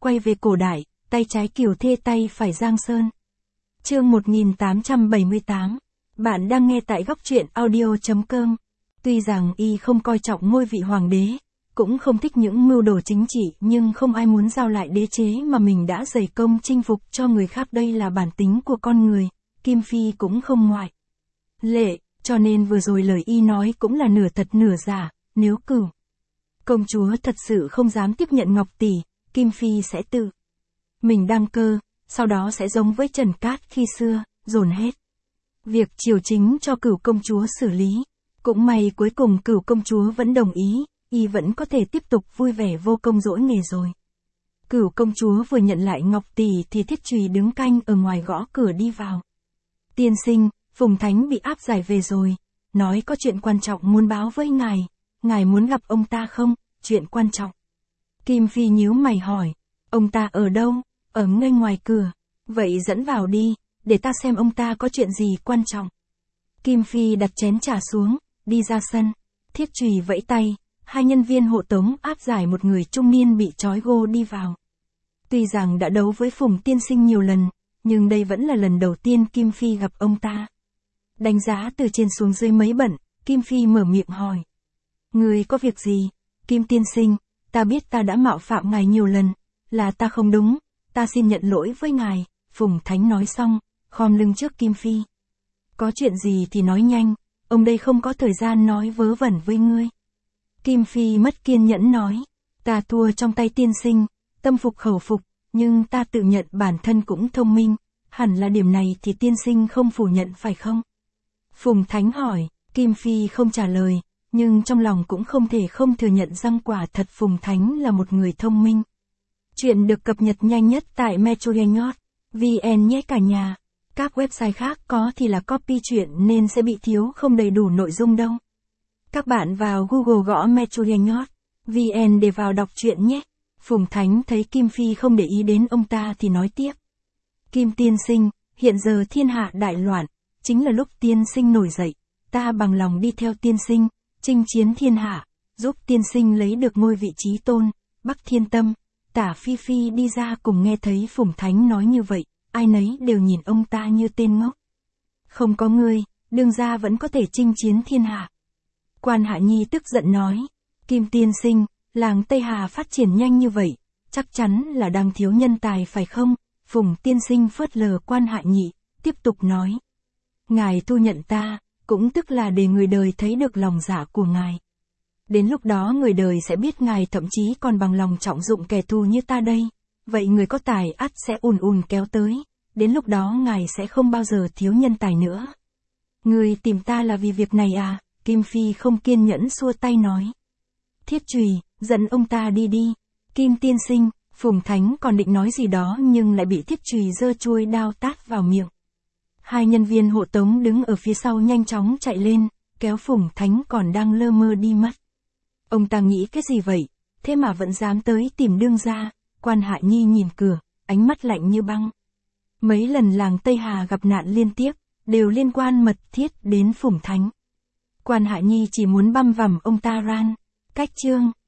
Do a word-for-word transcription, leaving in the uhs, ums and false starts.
quay về cổ đại, tay trái Kiều Thê tay phải Giang Sơn. Chương một nghìn tám trăm bảy mươi tám. Bạn đang nghe tại góc truyện audio chấm com. Tuy rằng y không coi trọng ngôi vị hoàng đế, cũng không thích những mưu đồ chính trị, nhưng không ai muốn giao lại đế chế mà mình đã dày công chinh phục cho người khác, đây là bản tính của con người, Kim Phi cũng không ngoại lệ, cho nên vừa rồi lời y nói cũng là nửa thật nửa giả, nếu Cửu công chúa thật sự không dám tiếp nhận Ngọc tỷ, Kim Phi sẽ tự mình đăng cơ, sau đó sẽ giống với Trần Cát khi xưa, dồn hết việc triều chính cho Cửu công chúa xử lý. Cũng may cuối cùng Cửu công chúa vẫn đồng ý, y vẫn có thể tiếp tục vui vẻ vô công dỗi nghề rồi. Cửu công chúa vừa nhận lại Ngọc tỷ thì Thiết Trùy đứng canh ở ngoài gõ cửa đi vào. Tiên sinh, Phùng Thánh bị áp giải về rồi, nói có chuyện quan trọng muốn báo với ngài, ngài muốn gặp ông ta không? Chuyện quan trọng. Kim Phi nhíu mày hỏi, ông ta ở đâu? Ở ngay ngoài cửa. Vậy dẫn vào đi, để ta xem ông ta có chuyện gì quan trọng. Kim Phi đặt chén trà xuống, đi ra sân. Thiết Trùy vẫy tay, hai nhân viên hộ tống áp giải một người trung niên bị trói gô đi vào. Tuy rằng đã đấu với Phùng tiên sinh nhiều lần, nhưng đây vẫn là lần đầu tiên Kim Phi gặp ông ta. Đánh giá từ trên xuống dưới mấy bận, Kim Phi mở miệng hỏi. Người có việc gì? Kim tiên sinh, ta biết ta đã mạo phạm ngài nhiều lần, là ta không đúng, ta xin nhận lỗi với ngài. Phùng Thánh nói xong, khom lưng trước Kim Phi. Có chuyện gì thì nói nhanh, ông đây không có thời gian nói vớ vẩn với ngươi. Kim Phi mất kiên nhẫn nói, ta thua trong tay tiên sinh, tâm phục khẩu phục, nhưng ta tự nhận bản thân cũng thông minh, hẳn là điểm này thì tiên sinh không phủ nhận phải không? Phùng Thánh hỏi, Kim Phi không trả lời, nhưng trong lòng cũng không thể không thừa nhận rằng quả thật Phùng Thánh là một người thông minh. Chuyện được cập nhật nhanh nhất tại metroengot chấm vn nhé cả nhà. Các website khác có thì là copy chuyện nên sẽ bị thiếu không đầy đủ nội dung đâu. Các bạn vào Google gõ metroengot chấm vn để vào đọc truyện nhé. Phùng Thánh thấy Kim Phi không để ý đến ông ta thì nói tiếp. Kim tiên sinh, hiện giờ thiên hạ đại loạn, chính là lúc tiên sinh nổi dậy, ta bằng lòng đi theo tiên sinh, chinh chiến thiên hạ, giúp tiên sinh lấy được ngôi vị trí tôn. Bắc Thiên Tâm, Tả Phi Phi đi ra cùng nghe thấy Phùng Thánh nói như vậy, ai nấy đều nhìn ông ta như tên ngốc. Không có ngươi, đương gia vẫn có thể chinh chiến thiên hạ. Quan Hạ Nhi tức giận nói, Kim tiên sinh, làng Tây Hà phát triển nhanh như vậy, chắc chắn là đang thiếu nhân tài phải không? Phùng tiên sinh phớt lờ Quan Hạ Nhi, tiếp tục nói. Ngài thu nhận ta, cũng tức là để người đời thấy được lòng dạ của ngài. Đến lúc đó người đời sẽ biết ngài thậm chí còn bằng lòng trọng dụng kẻ thù như ta đây. Vậy người có tài ắt sẽ ùn ùn kéo tới, đến lúc đó ngài sẽ không bao giờ thiếu nhân tài nữa. Người tìm ta là vì việc này à? Kim Phi không kiên nhẫn xua tay nói. Thiết Trùy, dẫn ông ta đi đi. Kim tiên sinh, Phùng Thánh còn định nói gì đó nhưng lại bị Thiết Trùy giơ chuôi đao tát vào miệng. Hai nhân viên hộ tống đứng ở phía sau nhanh chóng chạy lên, kéo Phùng Thánh còn đang lơ mơ đi mất. Ông ta nghĩ cái gì vậy, thế mà vẫn dám tới tìm đương gia? Quan Hạ Nhi nhìn cửa, ánh mắt lạnh như băng. Mấy lần làng Tây Hà gặp nạn liên tiếp, đều liên quan mật thiết đến Phùng Thánh. Quan Hạ Nhi chỉ muốn băm vằm ông ta ran. Cách chương